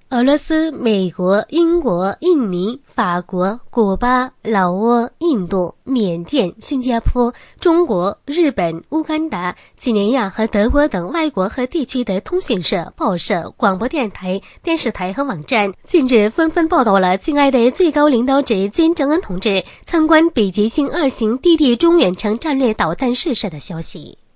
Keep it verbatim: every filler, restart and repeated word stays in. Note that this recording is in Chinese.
俄罗斯、美国、英国、印尼、法国、古巴、老挝、印度、缅甸、新加坡、中国、日本、乌干达、几内亚和德国等外国和地区的通讯社、报社、广播电台、电视台和网站近日纷纷报道了敬爱的最高领导者金正恩同志参观北极星二型低地中远程战略导弹试射的消息。